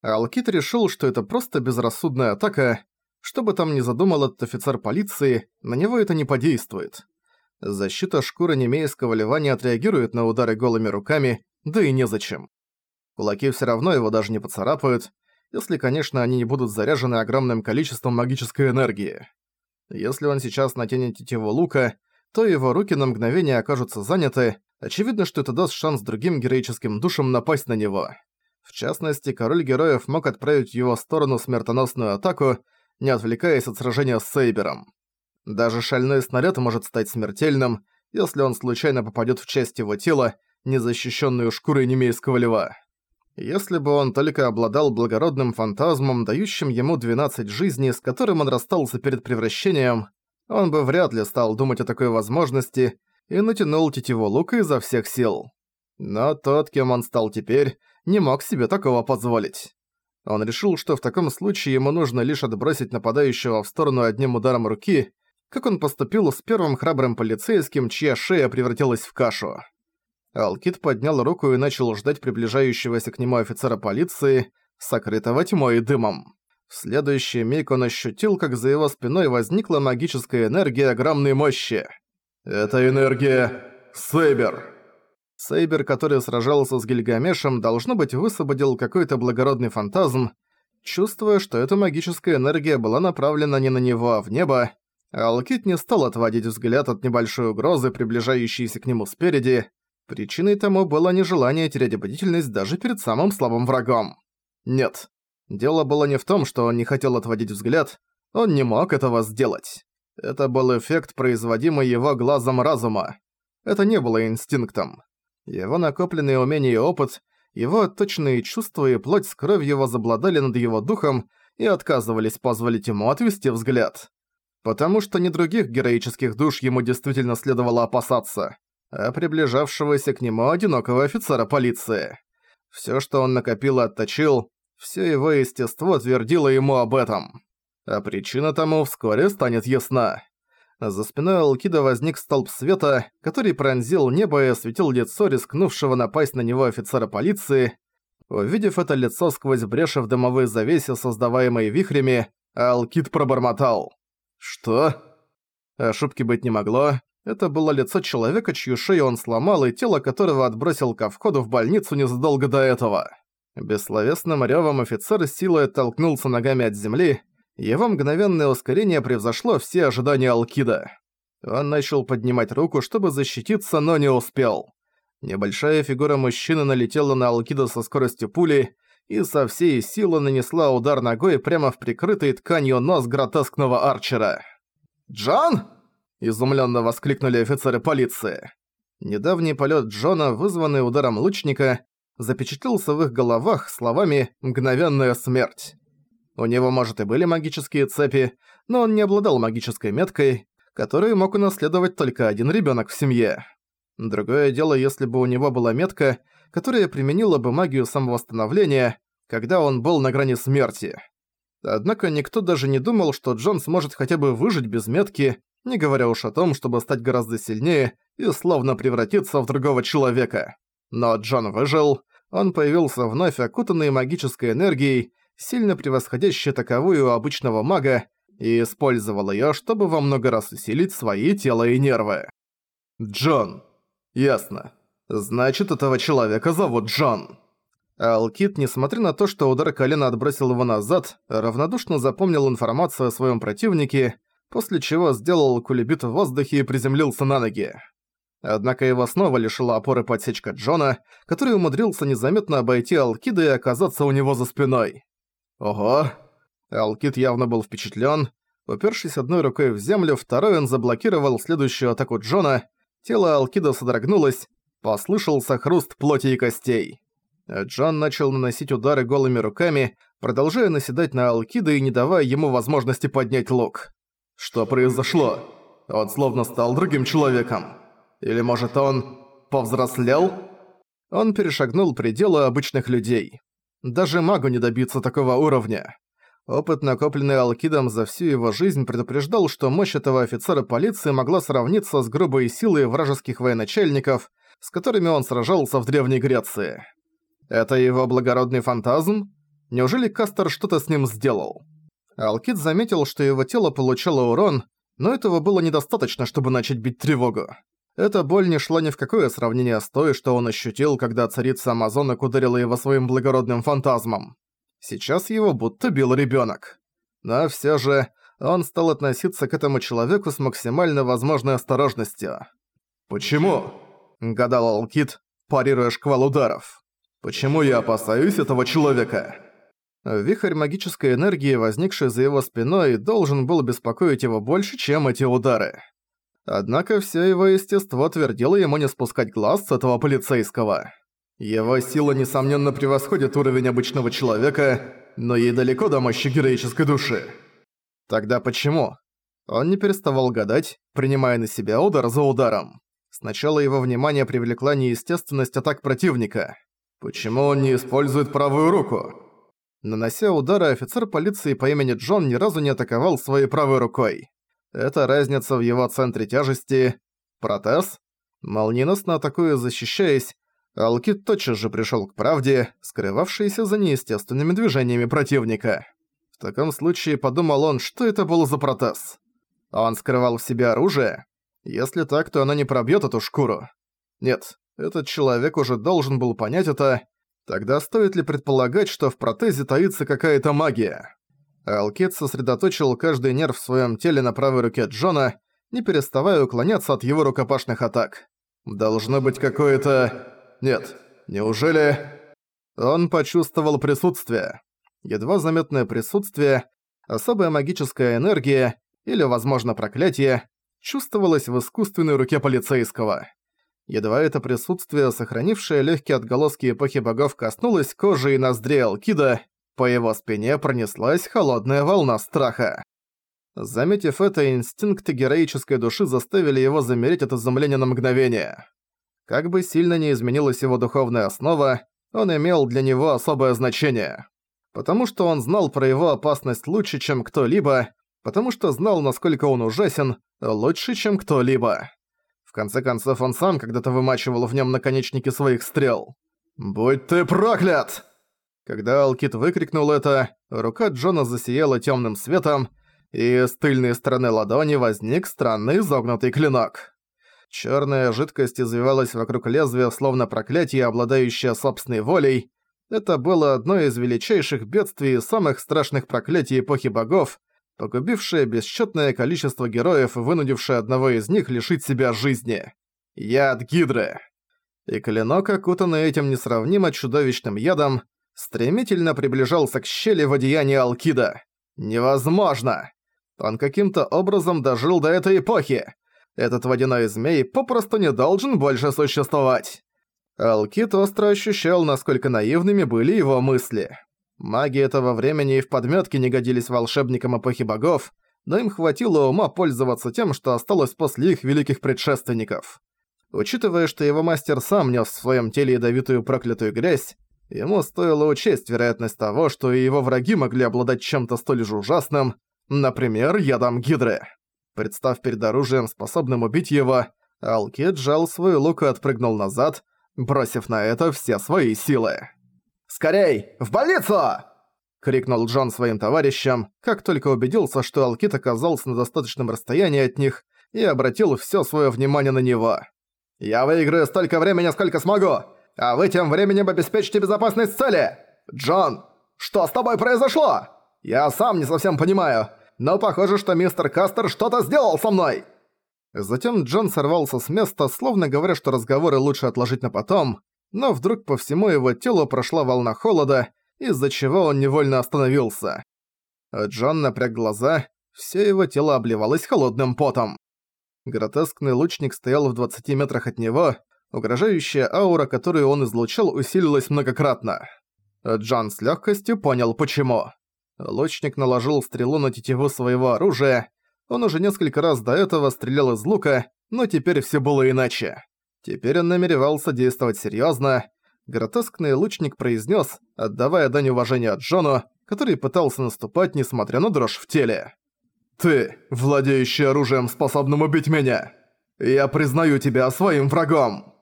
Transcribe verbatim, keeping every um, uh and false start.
Алкит решил, что это просто безрассудная атака. Что бы там ни задумал этот офицер полиции, на него это не подействует. Защита шкуры немейского льва не отреагирует на удары голыми руками, да и незачем. Кулаки все равно его даже не поцарапают, если, конечно, они не будут заряжены огромным количеством магической энергии. Если он сейчас натянет тетиву лука, то его руки на мгновение окажутся заняты, очевидно, что это даст шанс другим героическим душам напасть на него. В частности, король героев мог отправить в его сторону смертоносную атаку, не отвлекаясь от сражения с Сейбером. Даже шальной снаряд может стать смертельным, если он случайно попадет в часть его тела, не защищенную шкурой немейского льва. Если бы он только обладал благородным фантазмом, дающим ему двенадцать жизней, с которым он расстался перед превращением, он бы вряд ли стал думать о такой возможности и натянул тетиву лука изо всех сил. Но тот, кем он стал теперь, не мог себе такого позволить. Он решил, что в таком случае ему нужно лишь отбросить нападающего в сторону одним ударом руки, как он поступил с первым храбрым полицейским, чья шея превратилась в кашу. Алкит поднял руку и начал ждать приближающегося к нему офицера полиции, сокрытого тьмой и дымом. В следующий миг он ощутил, как за его спиной возникла магическая энергия огромной мощи. «Это энергия Сейбер!» Сейбер, который сражался с Гильгамешем, должно быть, высвободил какой-то благородный фантазм. Чувствуя, что эта магическая энергия была направлена не на него, а в небо, Алкит не стал отводить взгляд от небольшой угрозы, приближающейся к нему спереди. Причиной тому было нежелание терять бдительность даже перед самым слабым врагом. Нет, дело было не в том, что он не хотел отводить взгляд, он не мог этого сделать. Это был эффект, производимый его глазом разума. Это не было инстинктом. Его накопленные умения и опыт, его отточенные чувства и плоть с кровью возобладали над его духом и отказывались позволить ему отвести взгляд. Потому что не других героических душ ему действительно следовало опасаться, а приближавшегося к нему одинокого офицера полиции. Всё, что он накопил и отточил, всё его естество твердило ему об этом. А причина тому вскоре станет ясна. За спиной Алкида возник столб света, который пронзил небо и осветил лицо рискнувшего напасть на него офицера полиции. Увидев это лицо сквозь бреши в дымовой завесе, создаваемой вихрями, Алкид пробормотал. «Что?» Ошибки быть не могло. Это было лицо человека, чью шею он сломал и тело которого отбросил ко входу в больницу незадолго до этого. Бессловесным рёвом офицер силой оттолкнулся ногами от земли. Его мгновенное ускорение превзошло все ожидания Алкида. Он начал поднимать руку, чтобы защититься, но не успел. Небольшая фигура мужчины налетела на Алкида со скоростью пули и со всей силы нанесла удар ногой прямо в прикрытый тканью нос гротескного Арчера. «Джон!» – изумленно воскликнули офицеры полиции. Недавний полет Джона, вызванный ударом лучника, запечатлелся в их головах словами «мгновенная смерть». У него, может, и были магические цепи, но он не обладал магической меткой, которую мог унаследовать только один ребенок в семье. Другое дело, если бы у него была метка, которая применила бы магию самовосстановления, когда он был на грани смерти. Однако никто даже не думал, что Джон сможет хотя бы выжить без метки, не говоря уж о том, чтобы стать гораздо сильнее и словно превратиться в другого человека. Но Джон выжил, он появился вновь окутанный магической энергией, сильно превосходящей таковую у обычного мага, и использовал её, чтобы во много раз усилить свои тело и нервы. «Джон. Ясно. Значит, этого человека зовут Джон». Алкид, несмотря на то, что удар колена отбросил его назад, равнодушно запомнил информацию о своём противнике, после чего сделал кулебит в воздухе и приземлился на ноги. Однако его снова лишила опоры подсечка Джона, который умудрился незаметно обойти Алкида и оказаться у него за спиной. Ого! Алкид явно был впечатлен. Упершись одной рукой в землю, второй он заблокировал следующую атаку Джона. Тело Алкида содрогнулось, послышался хруст плоти и костей. Джон начал наносить удары голыми руками, продолжая наседать на Алкида и не давая ему возможности поднять лук. Что произошло? Он словно стал другим человеком. Или, может, он повзрослел? Он перешагнул пределы обычных людей. Даже магу не добиться такого уровня. Опыт, накопленный Алкидом за всю его жизнь, предупреждал, что мощь этого офицера полиции могла сравниться с грубой силой вражеских военачальников, с которыми он сражался в Древней Греции. Это его благородный фантазм? Неужели Кастер что-то с ним сделал? Алкид заметил, что его тело получало урон, но этого было недостаточно, чтобы начать бить тревогу. Эта боль не шла ни в какое сравнение с той, что он ощутил, когда царица Амазонок ударила его своим благородным фантазмом. Сейчас его будто бил ребёнок. Но всё же он стал относиться к этому человеку с максимально возможной осторожностью. «Почему?» – гадал Алкид, парируя шквал ударов. «Почему я опасаюсь этого человека?» Вихрь магической энергии, возникший за его спиной, должен был беспокоить его больше, чем эти удары. Однако всё его естество твердило ему не спускать глаз с этого полицейского. Его сила, несомненно, превосходит уровень обычного человека, но ей далеко до мощи героической души. Тогда почему? Он не переставал гадать, принимая на себя удар за ударом. Сначала его внимание привлекла неестественность атак противника. Почему он не использует правую руку? Нанося удары, офицер полиции по имени Джон ни разу не атаковал своей правой рукой. Это разница в его центре тяжести. Протез? Молниеносно атакуя, защищаясь, Алкид тотчас же пришёл к правде, скрывавшейся за неестественными движениями противника. В таком случае, подумал он, что это был за протез. Он скрывал в себе оружие? Если так, то оно не пробьёт эту шкуру. Нет, этот человек уже должен был понять это. Тогда стоит ли предполагать, что в протезе таится какая-то магия? Алкид сосредоточил каждый нерв в своём теле на правой руке Джона, не переставая уклоняться от его рукопашных атак. Должно быть какое-то... Нет, неужели... Он почувствовал присутствие. Едва заметное присутствие, особая магическая энергия, или, возможно, проклятие, чувствовалось в искусственной руке полицейского. Едва это присутствие, сохранившее легкие отголоски эпохи богов, коснулось кожи и ноздрей Алкида, по его спине пронеслась холодная волна страха. Заметив это, инстинкты героической души заставили его замереть от изумления на мгновение. Как бы сильно ни изменилась его духовная основа, он имел для него особое значение. Потому что он знал про его опасность лучше, чем кто-либо, потому что знал, насколько он ужасен, лучше, чем кто-либо. В конце концов, он сам когда-то вымачивал в нем наконечники своих стрел. «Будь ты проклят!» Когда Алкид выкрикнул это, рука Джона засияла темным светом, и с тыльной стороны ладони возник странный изогнутый клинок. Черная жидкость извивалась вокруг лезвия, словно проклятие, обладающее собственной волей. Это было одно из величайших бедствий и самых страшных проклятий эпохи богов, погубившее бесчетное количество героев и вынудившее одного из них лишить себя жизни. Яд Гидры. И клинок, окутанный этим несравнимо чудовищным ядом, стремительно приближался к щели в одеянии Алкида. Невозможно! Он каким-то образом дожил до этой эпохи. Этот водяной змей попросту не должен больше существовать. Алкид остро ощущал, насколько наивными были его мысли. Маги этого времени и в подметке не годились волшебникам эпохи богов, но им хватило ума пользоваться тем, что осталось после их великих предшественников. Учитывая, что его мастер сам нес в своем теле ядовитую проклятую грязь, ему стоило учесть вероятность того, что и его враги могли обладать чем-то столь же ужасным, например, ядом Гидры. Представ перед оружием, способным убить его, Алкид сжал свой лук и отпрыгнул назад, бросив на это все свои силы. «Скорей! В больницу!» — крикнул Джон своим товарищам, как только убедился, что Алкид оказался на достаточном расстоянии от них и обратил все свое внимание на него. «Я выиграю столько времени, сколько смогу, а вы тем временем обеспечите безопасность цели! Джон, что с тобой произошло? Я сам не совсем понимаю, но похоже, что мистер Кастер что-то сделал со мной!» Затем Джон сорвался с места, словно говоря, что разговоры лучше отложить на потом, но вдруг по всему его телу прошла волна холода, из-за чего он невольно остановился. Джон напряг глаза, все его тело обливалось холодным потом. Гротескный лучник стоял в двадцати метрах от него, угрожающая аура, которую он излучал, усилилась многократно. Джон с легкостью понял, почему. Лучник наложил стрелу на тетиву своего оружия. Он уже несколько раз до этого стрелял из лука, но теперь все было иначе. Теперь он намеревался действовать серьезно. Гротескный лучник произнес, отдавая дань уважения Джону, который пытался наступать, несмотря на дрожь в теле. «Ты, владеющий оружием, способным убить меня! Я признаю тебя своим врагом!»